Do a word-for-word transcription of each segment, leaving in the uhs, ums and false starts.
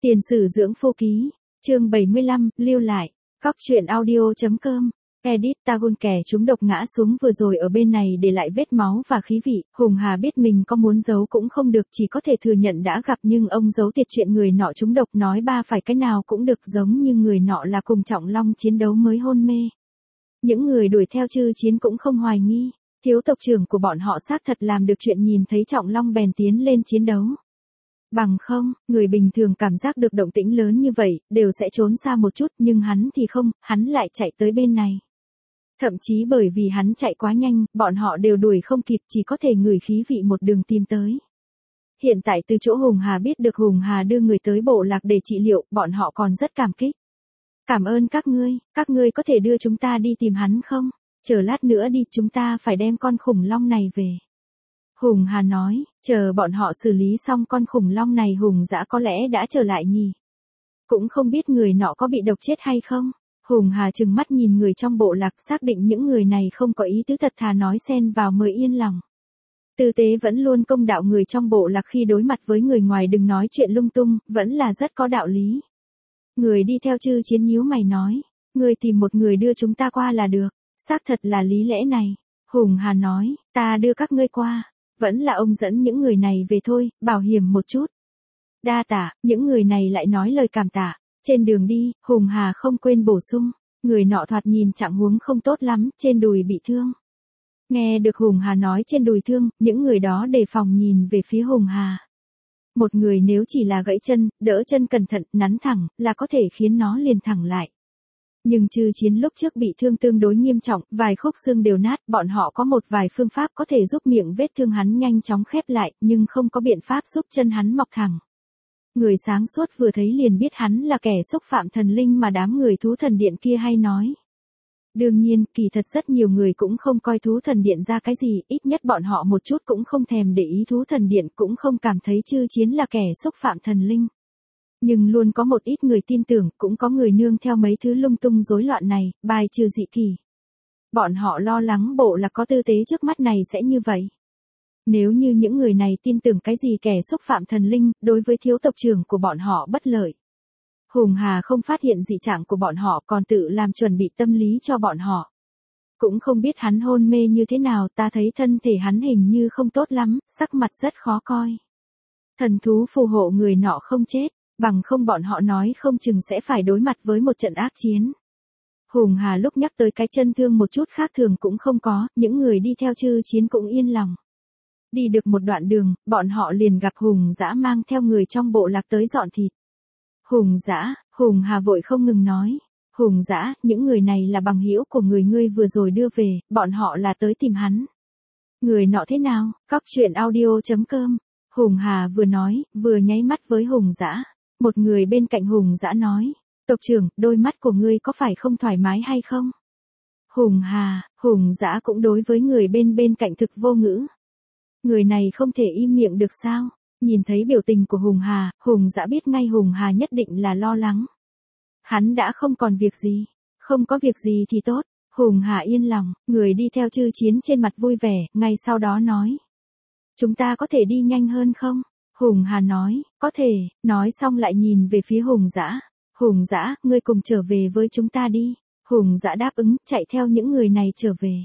Tiền sử dưỡng phu ký, chương bảy mươi lăm, lưu lại, cóc truyện audio.com, edit Tagun kẻ chúng độc ngã xuống vừa rồi ở bên này để lại vết máu và khí vị, Hùng Hà biết mình có muốn giấu cũng không được, chỉ có thể thừa nhận đã gặp, nhưng ông giấu tiệt chuyện người nọ trúng độc nói ba phải cái nào cũng được, giống như người nọ là cùng Trọng Long chiến đấu mới hôn mê. Những người đuổi theo Chư Chiến cũng không hoài nghi, thiếu tộc trưởng của bọn họ xác thật làm được chuyện, nhìn thấy Trọng Long bèn tiến lên chiến đấu. Bằng không, người bình thường cảm giác được động tĩnh lớn như vậy, đều sẽ trốn xa một chút, nhưng hắn thì không, hắn lại chạy tới bên này. Thậm chí bởi vì hắn chạy quá nhanh, bọn họ đều đuổi không kịp, chỉ có thể ngửi khí vị một đường tìm tới. Hiện tại từ chỗ Hùng Hà biết được Hùng Hà đưa người tới bộ lạc để trị liệu, bọn họ còn rất cảm kích. Cảm ơn các ngươi, các ngươi có thể đưa chúng ta đi tìm hắn không? Chờ lát nữa đi, chúng ta phải đem con khủng long này về. Hùng Hà nói, chờ bọn họ xử lý xong con khủng long này Hùng Dã có lẽ đã trở lại nhỉ. Cũng không biết người nọ có bị độc chết hay không. Hùng Hà trừng mắt nhìn người trong bộ lạc, xác định những người này không có ý tứ, thật thà nói xen vào mới yên lòng. Tư tế vẫn luôn công đạo người trong bộ lạc khi đối mặt với người ngoài đừng nói chuyện lung tung, vẫn là rất có đạo lý. Người đi theo Chư Chiến nhíu mày nói, người tìm một người đưa chúng ta qua là được, xác thật là lý lẽ này. Hùng Hà nói, ta đưa các ngươi qua, vẫn là ông dẫn những người này về thôi, bảo hiểm một chút. Đa tạ, những người này lại nói lời cảm tạ. Trên đường đi, Hùng Hà không quên bổ sung, người nọ thoạt nhìn trạng huống không tốt lắm, trên đùi bị thương. Nghe được Hùng Hà nói trên đùi thương, những người đó đề phòng nhìn về phía Hùng Hà. Một người nếu chỉ là gãy chân, đỡ chân cẩn thận, nắn thẳng, là có thể khiến nó liền thẳng lại. Nhưng Chư Chiến lúc trước bị thương tương đối nghiêm trọng, vài khúc xương đều nát, bọn họ có một vài phương pháp có thể giúp miệng vết thương hắn nhanh chóng khép lại, nhưng không có biện pháp giúp chân hắn mọc thẳng. Người sáng suốt vừa thấy liền biết hắn là kẻ xúc phạm thần linh mà đám người thú thần điện kia hay nói. Đương nhiên, kỳ thật rất nhiều người cũng không coi thú thần điện ra cái gì, ít nhất bọn họ một chút cũng không thèm để ý thú thần điện, cũng không cảm thấy Chư Chiến là kẻ xúc phạm thần linh. Nhưng luôn có một ít người tin tưởng, cũng có người nương theo mấy thứ lung tung rối loạn này, bài trừ dị kỳ. Bọn họ lo lắng bộ là có tư tế trước mắt này sẽ như vậy. Nếu như những người này tin tưởng cái gì kẻ xúc phạm thần linh, đối với thiếu tộc trưởng của bọn họ bất lợi. Hùng Hà không phát hiện dị trạng của bọn họ, còn tự làm chuẩn bị tâm lý cho bọn họ. Cũng không biết hắn hôn mê như thế nào, ta thấy thân thể hắn hình như không tốt lắm, sắc mặt rất khó coi. Thần thú phù hộ người nọ không chết, bằng không bọn họ nói không chừng sẽ phải đối mặt với một trận ác chiến. Hùng Hà lúc nhắc tới cái chân thương một chút khác thường cũng không có, những người đi theo Chư Chiến cũng yên lòng. Đi được một đoạn đường, bọn họ liền gặp Hùng Dã mang theo người trong bộ lạc tới dọn thịt. Hùng Dã, Hùng Hà vội không ngừng nói. Hùng Dã, những người này là bằng hữu của người ngươi vừa rồi đưa về, bọn họ là tới tìm hắn. Người nọ thế nào? Cóc truyện audio.com. Hùng Hà vừa nói, vừa nháy mắt với Hùng Dã. Một người bên cạnh Hùng Dã nói, tộc trưởng, đôi mắt của ngươi có phải không thoải mái hay không? Hùng Hà, Hùng Dã cũng đối với người bên bên cạnh thực vô ngữ. Người này không thể im miệng được sao? Nhìn thấy biểu tình của Hùng Hà, Hùng Dã biết ngay Hùng Hà nhất định là lo lắng. Hắn đã không còn việc gì. Không có việc gì thì tốt. Hùng Hà yên lòng, người đi theo Chư Chiến trên mặt vui vẻ, ngay sau đó nói. Chúng ta có thể đi nhanh hơn không? Hùng Hà nói, có thể, nói xong lại nhìn về phía Hùng Dã. Hùng Dã, ngươi cùng trở về với chúng ta đi. Hùng Dã đáp ứng, chạy theo những người này trở về.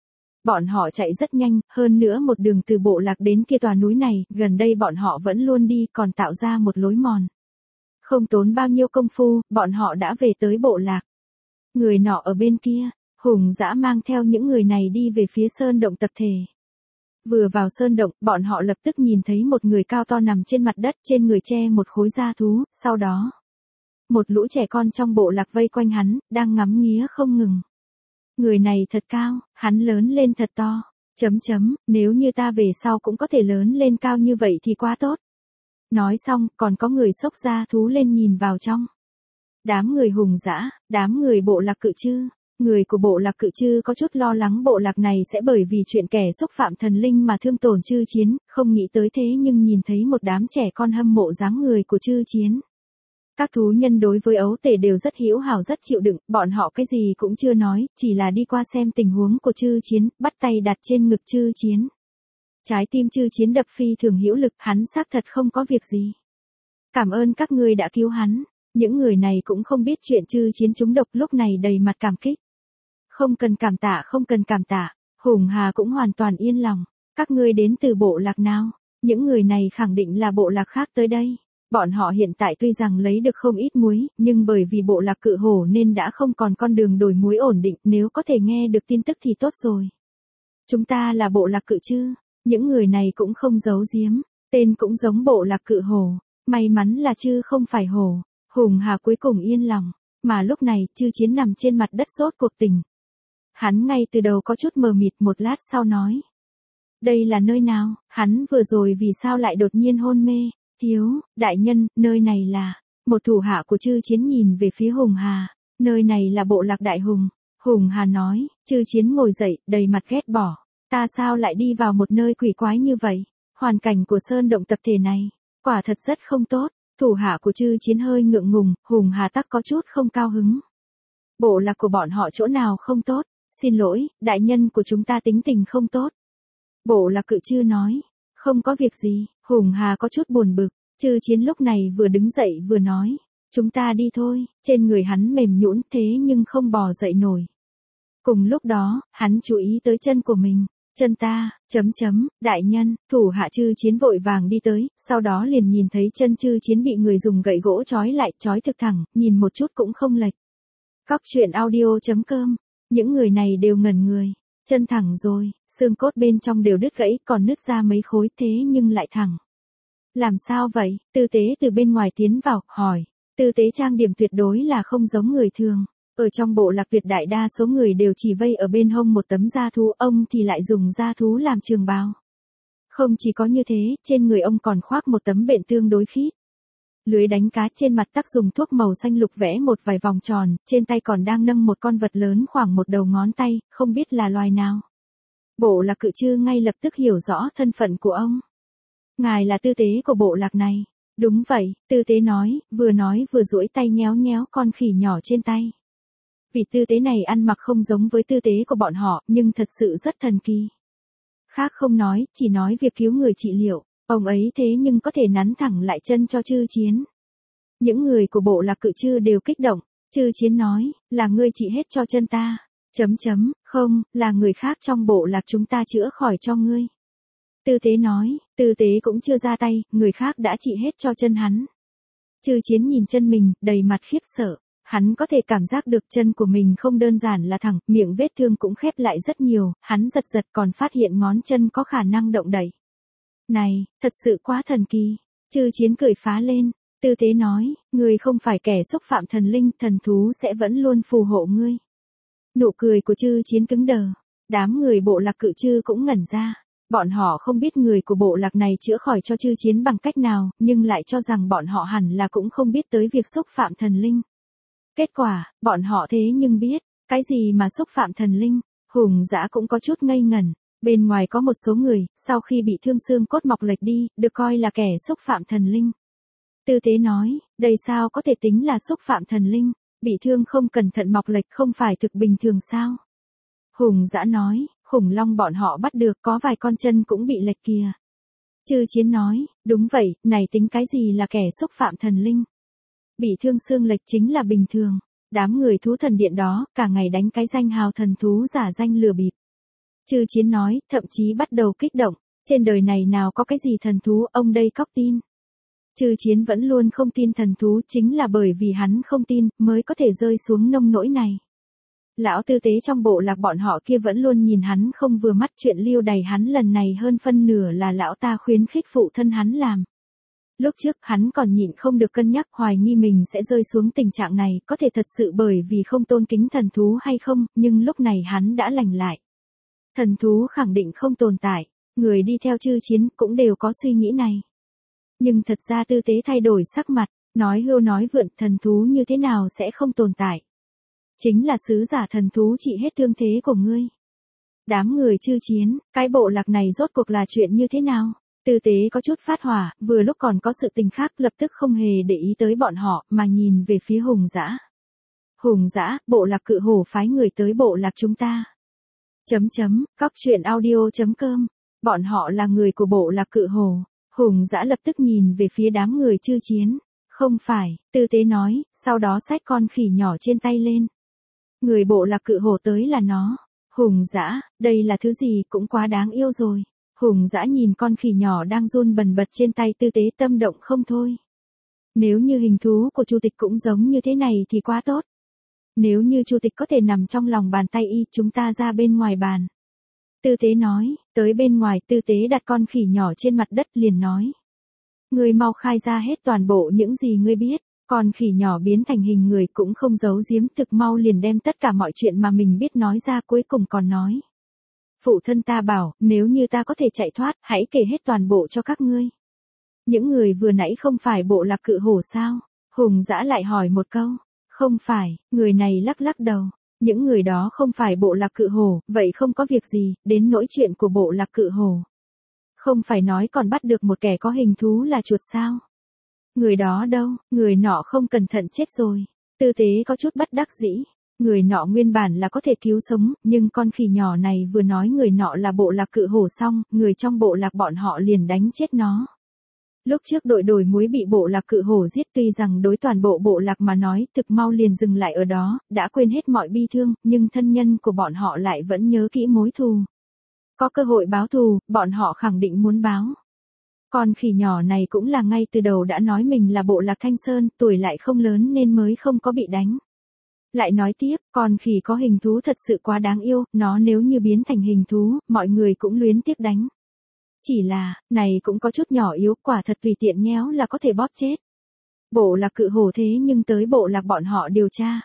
Bọn họ chạy rất nhanh, hơn nữa một đường từ bộ lạc đến kia tòa núi này, gần đây bọn họ vẫn luôn đi, còn tạo ra một lối mòn. Không tốn bao nhiêu công phu, bọn họ đã về tới bộ lạc. Người nọ ở bên kia, Hùng Dã mang theo những người này đi về phía sơn động tập thể. Vừa vào sơn động, bọn họ lập tức nhìn thấy một người cao to nằm trên mặt đất, trên người che một khối da thú, sau đó. Một lũ trẻ con trong bộ lạc vây quanh hắn, đang ngắm nghía không ngừng. Người này thật cao, hắn lớn lên thật to, chấm chấm, nếu như ta về sau cũng có thể lớn lên cao như vậy thì quá tốt. Nói xong, còn có người xốc da thú lên nhìn vào trong. Đám người Hùng Dã, đám người bộ lạc Cự Chư, người của bộ lạc Cự Chư có chút lo lắng bộ lạc này sẽ bởi vì chuyện kẻ xúc phạm thần linh mà thương tổn Chư Chiến, không nghĩ tới thế nhưng nhìn thấy một đám trẻ con hâm mộ dáng người của Chư Chiến. Các thú nhân đối với ấu tể đều rất hữu hảo rất chịu đựng, bọn họ cái gì cũng chưa nói, chỉ là đi qua xem tình huống của Chư Chiến, bắt tay đặt trên ngực Chư Chiến. Trái tim Chư Chiến đập phi thường hữu lực, hắn xác thật không có việc gì. Cảm ơn các ngươi đã cứu hắn. Những người này cũng không biết chuyện Chư Chiến trúng độc, lúc này đầy mặt cảm kích. Không cần cảm tạ, không cần cảm tạ. Hùng Hà cũng hoàn toàn yên lòng. Các ngươi đến từ bộ lạc nào? Những người này khẳng định là bộ lạc khác tới đây. Bọn họ hiện tại tuy rằng lấy được không ít muối, nhưng bởi vì bộ lạc Cự Hổ nên đã không còn con đường đổi muối ổn định, nếu có thể nghe được tin tức thì tốt rồi. Chúng ta là bộ lạc Cự Chư. Những người này cũng không giấu giếm, tên cũng giống bộ lạc Cự Hổ. May mắn là Chư không phải hổ. Hùng Hà cuối cùng yên lòng, mà lúc này Chư Chiến nằm trên mặt đất sốt cuộc tỉnh. Hắn ngay từ đầu có chút mờ mịt, một lát sau nói. Đây là nơi nào? Hắn vừa rồi vì sao lại đột nhiên hôn mê? Thiếu, đại nhân, nơi này là... Một thủ hạ của Chư Chiến nhìn về phía Hùng Hà. Nơi này là bộ lạc Đại Hùng. Hùng Hà nói. Chư Chiến ngồi dậy, đầy mặt ghét bỏ. Ta sao lại đi vào một nơi quỷ quái như vậy? Hoàn cảnh của sơn động tập thể này, quả thật rất không tốt. Thủ hạ của Chư Chiến hơi ngượng ngùng, Hùng Hà tắc có chút không cao hứng. Bộ lạc của bọn họ chỗ nào không tốt? Xin lỗi, đại nhân của chúng ta tính tình không tốt. Bộ lạc Cự Chư nói. Không có việc gì. Hùng Hà có chút buồn bực. Chư Chiến lúc này vừa đứng dậy vừa nói. Chúng ta đi thôi. Trên người hắn mềm nhũn thế nhưng không bò dậy nổi. Cùng lúc đó, hắn chú ý tới chân của mình. Chân ta, chấm chấm, đại nhân. Thủ hạ Chư Chiến vội vàng đi tới, sau đó liền nhìn thấy chân Chư Chiến bị người dùng gậy gỗ trói lại, trói thực thẳng, nhìn một chút cũng không lệch. Cóc truyện audio chấm com. Những người này đều ngẩn người. Chân thẳng rồi, xương cốt bên trong đều đứt gãy, còn nứt ra mấy khối, thế nhưng lại thẳng. Làm sao vậy? Tư tế từ bên ngoài tiến vào, hỏi. Tư tế trang điểm tuyệt đối là không giống người thường. Ở trong bộ lạc tuyệt đại đa số người đều chỉ vây ở bên hông một tấm da thú, ông thì lại dùng da thú làm trường bào. Không chỉ có như thế, trên người ông còn khoác một tấm bện tương đối khít. Lưới đánh cá trên mặt tắc dùng thuốc màu xanh lục vẽ một vài vòng tròn, trên tay còn đang nâng một con vật lớn khoảng một đầu ngón tay, không biết là loài nào. Bộ lạc Cự Chư ngay lập tức hiểu rõ thân phận của ông. Ngài là tư tế của bộ lạc này. Đúng vậy, tư tế nói, vừa nói vừa duỗi tay nhéo nhéo con khỉ nhỏ trên tay. Vị tư tế này ăn mặc không giống với tư tế của bọn họ, nhưng thật sự rất thần kỳ. Khác không nói, chỉ nói việc cứu người trị liệu. Ông ấy thế nhưng có thể nắn thẳng lại chân cho Chư Chiến. Những người của bộ lạc Cự Chư đều kích động. Chư Chiến nói, là ngươi trị hết cho chân ta. Chấm chấm, không, là người khác trong bộ lạc chúng ta chữa khỏi cho ngươi. Tư tế nói, tư tế cũng chưa ra tay, người khác đã trị hết cho chân hắn. Chư Chiến nhìn chân mình, đầy mặt khiếp sợ. Hắn có thể cảm giác được chân của mình không đơn giản là thẳng, miệng vết thương cũng khép lại rất nhiều, hắn giật giật còn phát hiện ngón chân có khả năng động đẩy. Này, thật sự quá thần kỳ. Chư Chiến cười phá lên. Tư tế nói, ngươi không phải kẻ xúc phạm thần linh, thần thú sẽ vẫn luôn phù hộ ngươi. Nụ cười của Chư Chiến cứng đờ. Đám người bộ lạc Cự Chư cũng ngẩn ra. Bọn họ không biết người của bộ lạc này chữa khỏi cho Chư Chiến bằng cách nào, nhưng lại cho rằng bọn họ hẳn là cũng không biết tới việc xúc phạm thần linh. Kết quả, bọn họ thế nhưng biết, cái gì mà xúc phạm thần linh. Hùng Dã cũng có chút ngây ngẩn. Bên ngoài có một số người, sau khi bị thương xương cốt mọc lệch đi, được coi là kẻ xúc phạm thần linh. Tư tế nói, đây sao có thể tính là xúc phạm thần linh, bị thương không cẩn thận mọc lệch không phải thực bình thường sao? Hùng Dã nói, khủng long bọn họ bắt được có vài con chân cũng bị lệch kìa. Chư Chiến nói, đúng vậy, này tính cái gì là kẻ xúc phạm thần linh? Bị thương xương lệch chính là bình thường. Đám người thú thần điện đó, cả ngày đánh cái danh hào thần thú giả danh lừa bịp. Chư Chiến nói, thậm chí bắt đầu kích động, trên đời này nào có cái gì thần thú, ông đây cóc tin. Chư Chiến vẫn luôn không tin thần thú, chính là bởi vì hắn không tin, mới có thể rơi xuống nông nỗi này. Lão tư tế trong bộ lạc bọn họ kia vẫn luôn nhìn hắn không vừa mắt, chuyện liêu đầy hắn lần này hơn phân nửa là lão ta khuyến khích phụ thân hắn làm. Lúc trước hắn còn nhịn không được cân nhắc hoài nghi mình sẽ rơi xuống tình trạng này, có thể thật sự bởi vì không tôn kính thần thú hay không, nhưng lúc này hắn đã lành lại. Thần thú khẳng định không tồn tại, người đi theo Chư Chiến cũng đều có suy nghĩ này. Nhưng thật ra tư tế thay đổi sắc mặt, nói hưu nói vượn, thần thú như thế nào sẽ không tồn tại. Chính là sứ giả thần thú trị hết thương thế của ngươi. Đám người Chư Chiến, cái bộ lạc này rốt cuộc là chuyện như thế nào? Tư tế có chút phát hỏa, vừa lúc còn có sự tình khác lập tức không hề để ý tới bọn họ, mà nhìn về phía Hùng Dã. Hùng Dã, bộ lạc Cự Hổ phái người tới bộ lạc chúng ta. Chấm chấm, cóc truyện audio chấm com. Bọn họ là người của bộ lạc Cự Hổ. Hùng Dã lập tức nhìn về phía đám người Chư Chiến. Không phải, tư tế nói, sau đó xách con khỉ nhỏ trên tay lên. Người bộ lạc cự hổ tới là nó. Hùng dã, đây là thứ gì cũng quá đáng yêu rồi. Hùng dã nhìn con khỉ nhỏ đang run bần bật trên tay tư tế tâm động không thôi. Nếu như hình thú của Chu Tịch cũng giống như thế này thì quá tốt. Nếu như Chu Tịch có thể nằm trong lòng bàn tay y, chúng ta ra bên ngoài bàn. Tư tế nói, tới bên ngoài tư tế đặt con khỉ nhỏ trên mặt đất liền nói. Ngươi mau khai ra hết toàn bộ những gì ngươi biết. Con khỉ nhỏ biến thành hình người cũng không giấu giếm, thực mau liền đem tất cả mọi chuyện mà mình biết nói ra, cuối cùng còn nói. Phụ thân ta bảo, nếu như ta có thể chạy thoát, hãy kể hết toàn bộ cho các ngươi. Những người vừa nãy không phải bộ lạc cự hổ sao? Hùng dã lại hỏi một câu. Không phải, người này lắc lắc đầu. Những người đó không phải bộ lạc cự hổ, vậy không có việc gì, đến nỗi chuyện của bộ lạc cự hổ. Không phải nói còn bắt được một kẻ có hình thú là chuột sao? Người đó đâu, người nọ không cẩn thận chết rồi. Tư tế có chút bất đắc dĩ. Người nọ nguyên bản là có thể cứu sống, nhưng con khỉ nhỏ này vừa nói người nọ là bộ lạc cự hổ xong, người trong bộ lạc bọn họ liền đánh chết nó. Lúc trước đội đồi muối bị bộ lạc cự hổ giết, tuy rằng đối toàn bộ bộ lạc mà nói thực mau liền dừng lại ở đó, đã quên hết mọi bi thương, nhưng thân nhân của bọn họ lại vẫn nhớ kỹ mối thù. Có cơ hội báo thù, bọn họ khẳng định muốn báo. Con khỉ nhỏ này cũng là ngay từ đầu đã nói mình là bộ lạc Thanh Sơn, tuổi lại không lớn nên mới không có bị đánh. Lại nói tiếp, con khỉ có hình thú thật sự quá đáng yêu, nó nếu như biến thành hình thú, mọi người cũng luyến tiếc đánh. Chỉ là, này cũng có chút nhỏ yếu, quả thật tùy tiện nhéo là có thể bóp chết. Bộ lạc cự hổ thế nhưng tới bộ lạc bọn họ điều tra.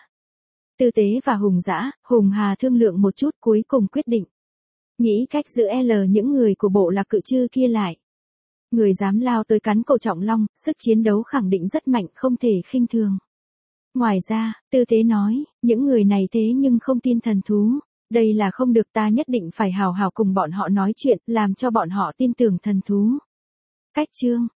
Tư tế và Hùng dã, Hùng Hà thương lượng một chút cuối cùng quyết định. Nghĩ cách giữ L những người của bộ lạc cự chư kia lại. Người dám lao tới cắn cổ Trọng Long, sức chiến đấu khẳng định rất mạnh, không thể khinh thường. Ngoài ra, tư tế nói, những người này thế nhưng không tin thần thú. Đây là không được, ta nhất định phải hào hào cùng bọn họ nói chuyện, làm cho bọn họ tin tưởng thần thú. Cách chương